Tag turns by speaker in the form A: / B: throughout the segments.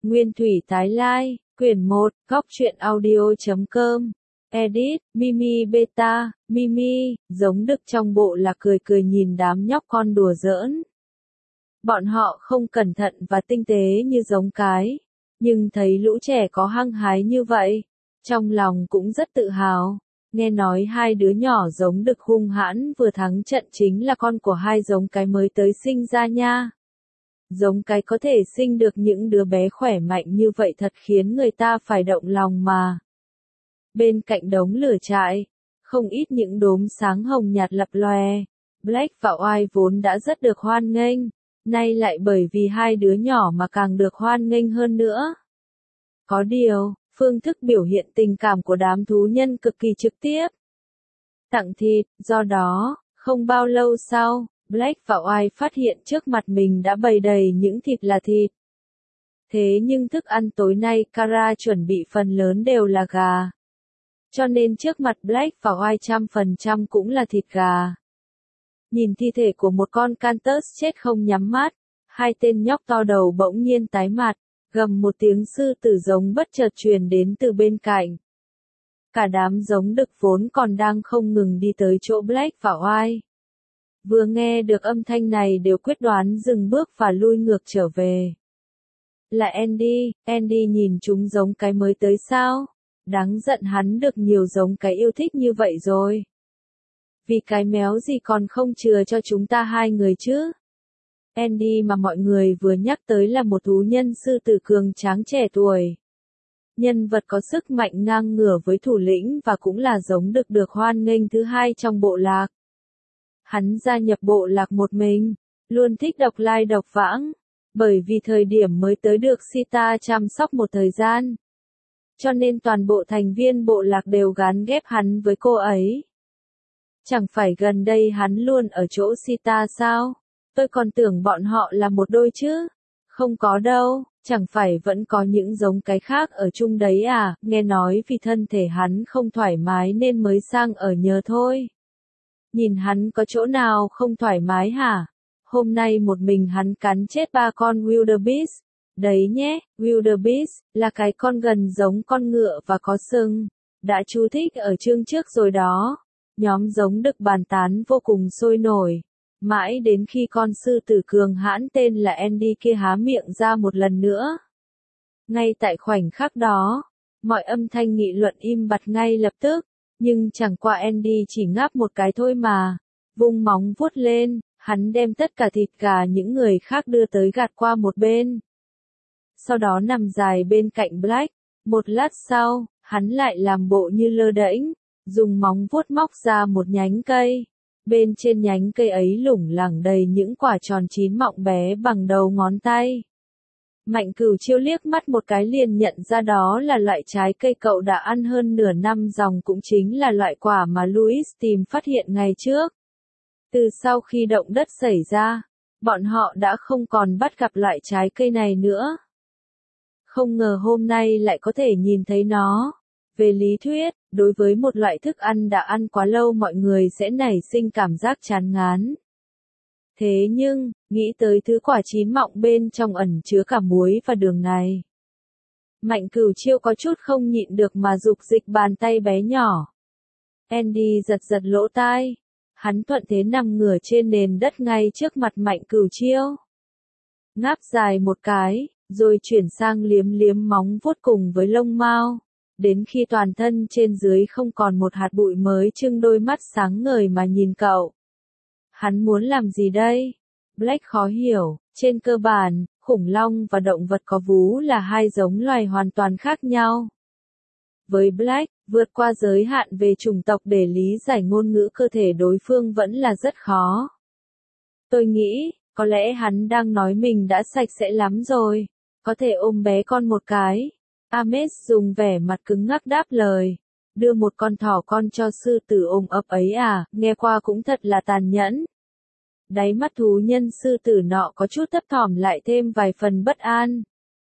A: Nguyên thủy tái lai, quyển 1, góc truyện audio.com. Edit, Mimi Beta, Mimi, giống đực trong bộ là cười cười nhìn đám nhóc con đùa giỡn. Bọn họ không cẩn thận và tinh tế như giống cái, nhưng thấy lũ trẻ có hăng hái như vậy, trong lòng cũng rất tự hào. Nghe nói hai đứa nhỏ giống đực hung hãn vừa thắng trận chính là con của hai giống cái mới tới sinh ra nha. Giống cái có thể sinh được những đứa bé khỏe mạnh như vậy thật khiến người ta phải động lòng mà. Bên cạnh đống lửa trại, không ít những đốm sáng hồng nhạt lập lòe. Black và White vốn đã rất được hoan nghênh, nay lại bởi vì hai đứa nhỏ mà càng được hoan nghênh hơn nữa. Có điều, phương thức biểu hiện tình cảm của đám thú nhân cực kỳ trực tiếp. Tặng thịt, do đó, không bao lâu sau, Black và White phát hiện trước mặt mình đã bày đầy những thịt là thịt. Thế nhưng thức ăn tối nay Kara chuẩn bị phần lớn đều là gà. Cho nên trước mặt Black và White 100% cũng là thịt gà. Nhìn thi thể của một con Cantus chết không nhắm mắt, hai tên nhóc to đầu bỗng nhiên tái mặt, gầm một tiếng sư tử giống bất chợt truyền đến từ bên cạnh. Cả đám giống đực vốn còn đang không ngừng đi tới chỗ Black và White. Vừa nghe được âm thanh này đều quyết đoán dừng bước và lui ngược trở về. Là Andy nhìn chúng giống cái mới tới sao? Đáng giận hắn được nhiều giống cái yêu thích như vậy rồi. Vì cái méo gì còn không chừa cho chúng ta hai người chứ? Andy mà mọi người vừa nhắc tới là một thú nhân sư tử cường tráng trẻ tuổi. Nhân vật có sức mạnh ngang ngửa với thủ lĩnh và cũng là giống đực được hoan nghênh thứ hai trong bộ lạc. Hắn gia nhập bộ lạc một mình, luôn thích độc lai độc vãng, bởi vì thời điểm mới tới được Sita chăm sóc một thời gian. Cho nên toàn bộ thành viên bộ lạc đều gán ghép hắn với cô ấy. Chẳng phải gần đây hắn luôn ở chỗ Sita sao? Tôi còn tưởng bọn họ là một đôi chứ. Không có đâu, chẳng phải vẫn có những giống cái khác ở chung đấy à, nghe nói vì thân thể hắn không thoải mái nên mới sang ở nhờ thôi. Nhìn hắn có chỗ nào không thoải mái hả? Hôm nay một mình hắn cắn chết 3 con wildebeest. Đấy nhé, wildebeest là cái con gần giống con ngựa và có sừng. Đã chú thích ở chương trước rồi đó. Nhóm giống đực bàn tán vô cùng sôi nổi. Mãi đến khi con sư tử cường hãn tên là Andy kia há miệng ra một lần nữa. Ngay tại khoảnh khắc đó, mọi âm thanh nghị luận im bặt ngay lập tức. Nhưng chẳng qua Andy chỉ ngáp một cái thôi mà. Vung móng vuốt lên, hắn đem tất cả thịt gà những người khác đưa tới gạt qua một bên. Sau đó nằm dài bên cạnh Black. Một lát sau, hắn lại làm bộ như lơ đễnh, dùng móng vuốt móc ra một nhánh cây. Bên trên nhánh cây ấy lủng lẳng đầy những quả tròn chín mọng bé bằng đầu ngón tay. Mạnh Cửu Chiêu liếc mắt một cái liền nhận ra đó là loại trái cây cậu đã ăn hơn nửa năm dòng, cũng chính là loại quả mà Louis tìm phát hiện ngày trước. Từ sau khi động đất xảy ra, bọn họ đã không còn bắt gặp loại trái cây này nữa. Không ngờ hôm nay lại có thể nhìn thấy nó. Về lý thuyết, đối với một loại thức ăn đã ăn quá lâu mọi người sẽ nảy sinh cảm giác chán ngán. Thế nhưng, nghĩ tới thứ quả chín mọng bên trong ẩn chứa cả muối và đường này. Mạnh Cửu Chiêu có chút không nhịn được mà dục dịch bàn tay bé nhỏ. Andy giật giật lỗ tai. Hắn thuận thế nằm ngửa trên nền đất ngay trước mặt Mạnh Cửu Chiêu. Ngáp dài một cái, rồi chuyển sang liếm liếm móng vuốt cùng với lông mao. Đến khi toàn thân trên dưới không còn một hạt bụi mới trưng đôi mắt sáng ngời mà nhìn cậu. Hắn muốn làm gì đây? Black khó hiểu, trên cơ bản, khủng long và động vật có vú là hai giống loài hoàn toàn khác nhau. Với Black, vượt qua giới hạn về chủng tộc để lý giải ngôn ngữ cơ thể đối phương vẫn là rất khó. Tôi nghĩ, có lẽ hắn đang nói mình đã sạch sẽ lắm rồi, có thể ôm bé con một cái. Ames dùng vẻ mặt cứng ngắc đáp lời. Đưa một con thỏ con cho sư tử ôm ấp ấy à, nghe qua cũng thật là tàn nhẫn. Đáy mắt thú nhân sư tử nọ có chút thấp thỏm lại thêm vài phần bất an.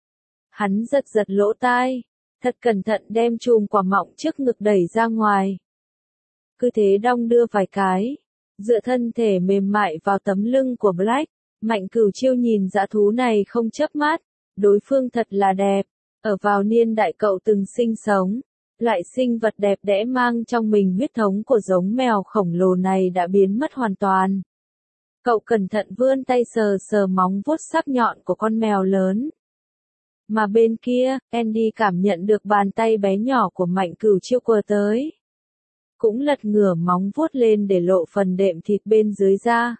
A: Hắn giật giật lỗ tai, thật cẩn thận đem chùm quả mọng trước ngực đẩy ra ngoài. Cứ thế đong đưa vài cái, dựa thân thể mềm mại vào tấm lưng của Black. Mạnh Cửu Chiêu nhìn dã thú này không chớp mắt, đối phương thật là đẹp. Ở vào niên đại cậu từng sinh sống, loại sinh vật đẹp đẽ mang trong mình huyết thống của giống mèo khổng lồ này đã biến mất hoàn toàn. Cậu cẩn thận vươn tay sờ sờ móng vuốt sắc nhọn của con mèo lớn. Mà bên kia, Andy cảm nhận được bàn tay bé nhỏ của Mạnh Cửu Chiêu quờ tới. Cũng lật ngửa móng vuốt lên để lộ phần đệm thịt bên dưới ra.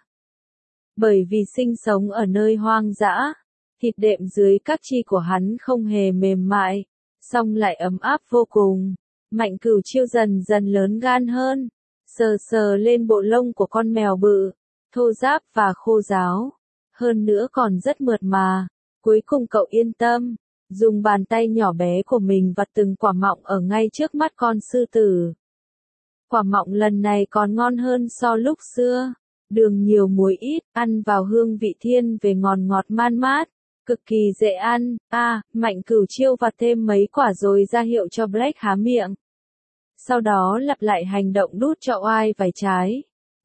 A: Bởi vì sinh sống ở nơi hoang dã, thịt đệm dưới các chi của hắn không hề mềm mại, song lại ấm áp vô cùng. Mạnh Cửu Chiêu dần dần lớn gan hơn, sờ sờ lên bộ lông của con mèo bự, thô ráp và khô ráo, hơn nữa còn rất mượt mà. Cuối cùng cậu yên tâm, dùng bàn tay nhỏ bé của mình vặt từng quả mọng ở ngay trước mắt con sư tử. Quả mọng lần này còn ngon hơn so lúc xưa, đường nhiều muối ít, ăn vào hương vị thiên về ngọt ngọt man mát, cực kỳ dễ ăn. Mạnh Cửu Chiêu vặt thêm mấy quả rồi ra hiệu cho Black há miệng. Sau đó lặp lại hành động đút cho oai vài trái.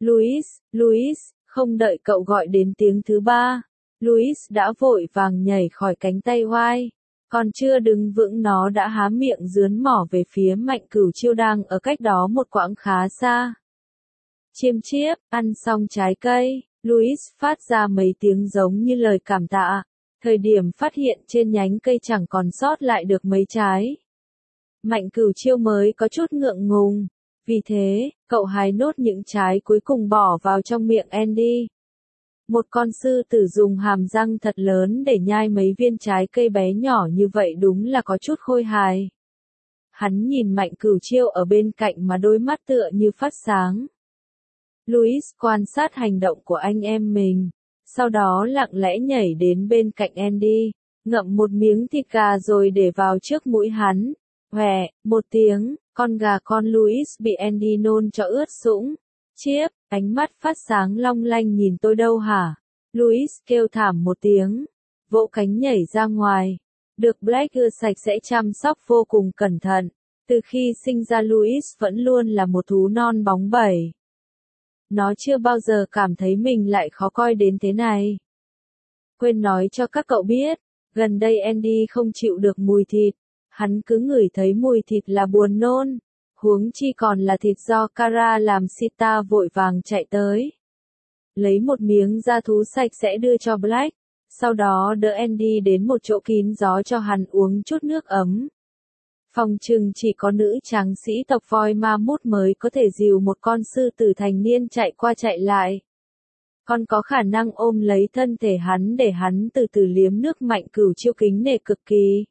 A: Louis, không đợi cậu gọi đến tiếng thứ ba, Louis đã vội vàng nhảy khỏi cánh tay oai. Còn chưa đứng vững nó đã há miệng dướn mỏ về phía Mạnh Cửu Chiêu đang ở cách đó một quãng khá xa. Chiêm chiếp, ăn xong trái cây, Louis phát ra mấy tiếng giống như lời cảm tạ. Thời điểm phát hiện trên nhánh cây chẳng còn sót lại được mấy trái. Mạnh Cửu Chiêu mới có chút ngượng ngùng. Vì thế, cậu hái nốt những trái cuối cùng bỏ vào trong miệng Andy. Một con sư tử dùng hàm răng thật lớn để nhai mấy viên trái cây bé nhỏ như vậy đúng là có chút khôi hài. Hắn nhìn Mạnh Cửu Chiêu ở bên cạnh mà đôi mắt tựa như phát sáng. Louis quan sát hành động của anh em mình, sau đó lặng lẽ nhảy đến bên cạnh Andy, ngậm một miếng thịt gà rồi để vào trước mũi hắn. Hoè, một tiếng, con gà con Louis bị Andy nôn cho ướt sũng. Chiếp, ánh mắt phát sáng long lanh nhìn tôi đâu hả? Louis kêu thảm một tiếng, vỗ cánh nhảy ra ngoài. Được Black ưa sạch sẽ chăm sóc vô cùng cẩn thận. Từ khi sinh ra Louis vẫn luôn là một thú non bóng bẩy. Nó chưa bao giờ cảm thấy mình lại khó coi đến thế này. Quên nói cho các cậu biết, gần đây Andy không chịu được mùi thịt. Hắn cứ ngửi thấy mùi thịt là buồn nôn. Huống chi còn là thịt do Kara làm. Sita vội vàng chạy tới, lấy một miếng da thú sạch sẽ đưa cho Black, sau đó đỡ Andy đến một chỗ kín gió cho hắn uống chút nước ấm. Phòng trừng chỉ có nữ tráng sĩ tộc voi ma mút mới có thể dìu một con sư tử thành niên chạy qua chạy lại. Còn có khả năng ôm lấy thân thể hắn để hắn từ từ liếm nước. Mạnh Cửu Chiêu kính nể cực kỳ.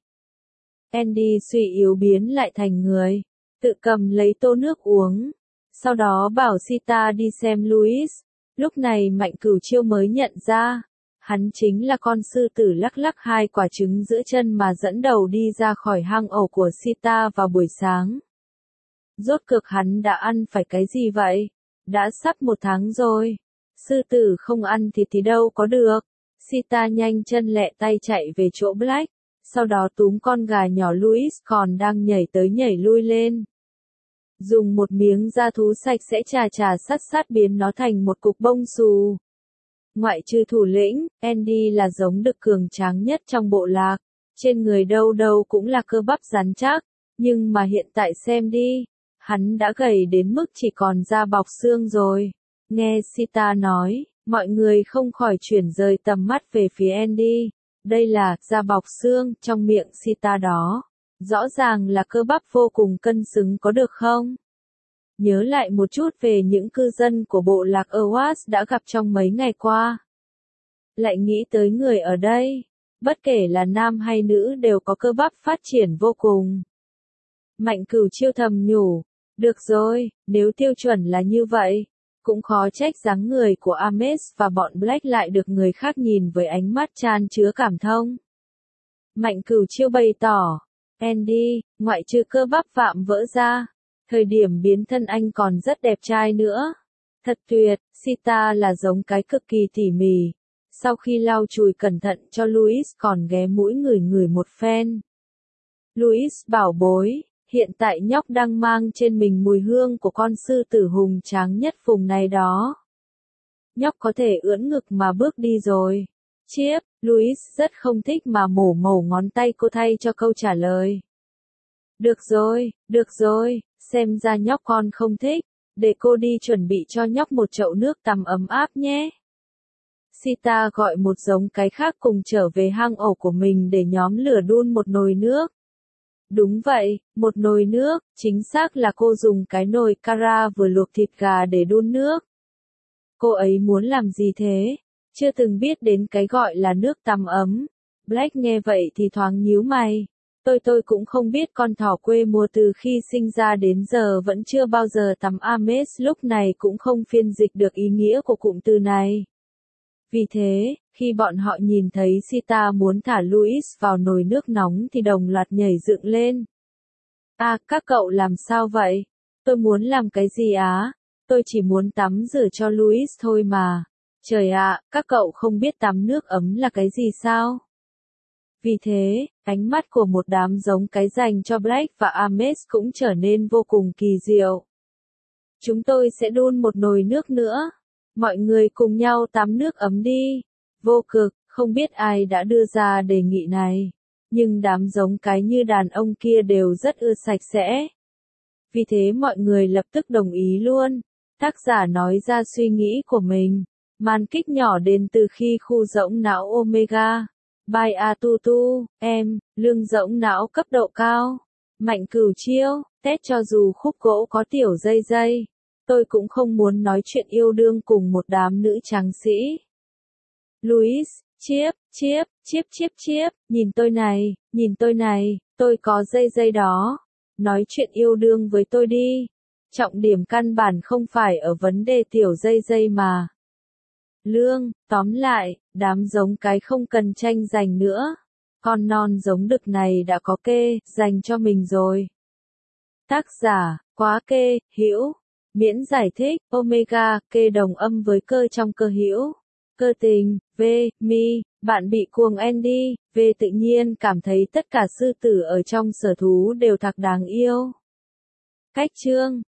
A: Andy suy yếu biến lại thành người, tự cầm lấy tô nước uống, sau đó bảo Sita đi xem Louis. Lúc này Mạnh Cửu Chiêu mới nhận ra, hắn chính là con sư tử lắc lắc hai quả trứng giữa chân mà dẫn đầu đi ra khỏi hang ổ của Sita vào buổi sáng. Rốt cuộc hắn đã ăn phải cái gì vậy? Đã sắp 1 tháng rồi. Sư tử không ăn thịt thì đâu có được. Sita nhanh chân lẹ tay chạy về chỗ Black, sau đó túm con gà nhỏ Louis còn đang nhảy tới nhảy lui lên. Dùng một miếng da thú sạch sẽ chà sát biến nó thành một cục bông xù. Ngoại trừ thủ lĩnh, Andy là giống đực cường tráng nhất trong bộ lạc. Trên người đâu đâu cũng là cơ bắp rắn chắc. Nhưng mà hiện tại xem đi, hắn đã gầy đến mức chỉ còn da bọc xương rồi. Nghe Sita nói, mọi người không khỏi chuyển rời tầm mắt về phía Andy. Đây là da bọc xương trong miệng Sita đó. Rõ ràng là cơ bắp vô cùng cân xứng có được không? Nhớ lại một chút về những cư dân của bộ lạc Awas đã gặp trong mấy ngày qua. Lại nghĩ tới người ở đây, bất kể là nam hay nữ đều có cơ bắp phát triển vô cùng. Mạnh Cửu Chiêu thầm nhủ, được rồi, nếu tiêu chuẩn là như vậy, cũng khó trách dáng người của Ames và bọn Black lại được người khác nhìn với ánh mắt chan chứa cảm thông. Mạnh Cửu Chiêu bày tỏ, Andy, ngoại trừ cơ bắp vạm vỡ ra, thời điểm biến thân anh còn rất đẹp trai nữa. Thật tuyệt, Sita là giống cái cực kỳ tỉ mỉ. Sau khi lau chùi cẩn thận cho Louis còn ghé mũi ngửi một phen. Louis bảo bối, hiện tại nhóc đang mang trên mình mùi hương của con sư tử hùng tráng nhất vùng này đó. Nhóc có thể ưỡn ngực mà bước đi rồi. chiếp, Louis rất không thích mà mổ mổ ngón tay cô thay cho câu trả lời. Được rồi, xem ra nhóc con không thích, để cô đi chuẩn bị cho nhóc một chậu nước tắm ấm áp nhé. Sita gọi một giống cái khác cùng trở về hang ổ của mình để nhóm lửa đun một nồi nước. Đúng vậy, một nồi nước, chính xác là cô dùng cái nồi Kara vừa luộc thịt gà để đun nước. Cô ấy muốn làm gì thế? Chưa từng biết đến cái gọi là nước tắm ấm. Black nghe vậy thì thoáng nhíu mày. Tôi cũng không biết con thỏ quê mùa từ khi sinh ra đến giờ vẫn chưa bao giờ tắm Ames, lúc này cũng không phiên dịch được ý nghĩa của cụm từ này. Vì thế, khi bọn họ nhìn thấy Sita muốn thả Louis vào nồi nước nóng thì đồng loạt nhảy dựng lên. À, các cậu làm sao vậy? Tôi muốn làm cái gì á? Tôi chỉ muốn tắm rửa cho Louis thôi mà. Trời ạ, các cậu không biết tắm nước ấm là cái gì sao? Vì thế, ánh mắt của một đám giống cái dành cho Black và Ames cũng trở nên vô cùng kỳ diệu. Chúng tôi sẽ đun một nồi nước nữa. Mọi người cùng nhau tắm nước ấm đi. Vô cực, không biết ai đã đưa ra đề nghị này. Nhưng đám giống cái như đàn ông kia đều rất ưa sạch sẽ. Vì thế mọi người lập tức đồng ý luôn. Tác giả nói ra suy nghĩ của mình. Màn kích nhỏ đến từ khi khu rỗng não Omega. By Atutu, em, lưng rỗng não cấp độ cao. Mạnh Cửu Chiêu, test cho dù khúc gỗ có tiểu dây dây. Tôi cũng không muốn nói chuyện yêu đương cùng một đám nữ tráng sĩ. Louis, chiếp, nhìn tôi này, tôi có dây dây đó. Nói chuyện yêu đương với tôi đi. Trọng điểm căn bản không phải ở vấn đề tiểu dây dây mà. Lương, tóm lại, đám giống cái không cần tranh giành nữa. Con non giống đực này đã có kê, dành cho mình rồi. Tác giả, quá kê, hữu. Miễn giải thích, omega, kê đồng âm với cơ trong cơ hữu. Cơ tình, v, mi, bạn bị cuồng Andy, v tự nhiên cảm thấy tất cả sư tử ở trong sở thú đều thật đáng yêu. Cách chương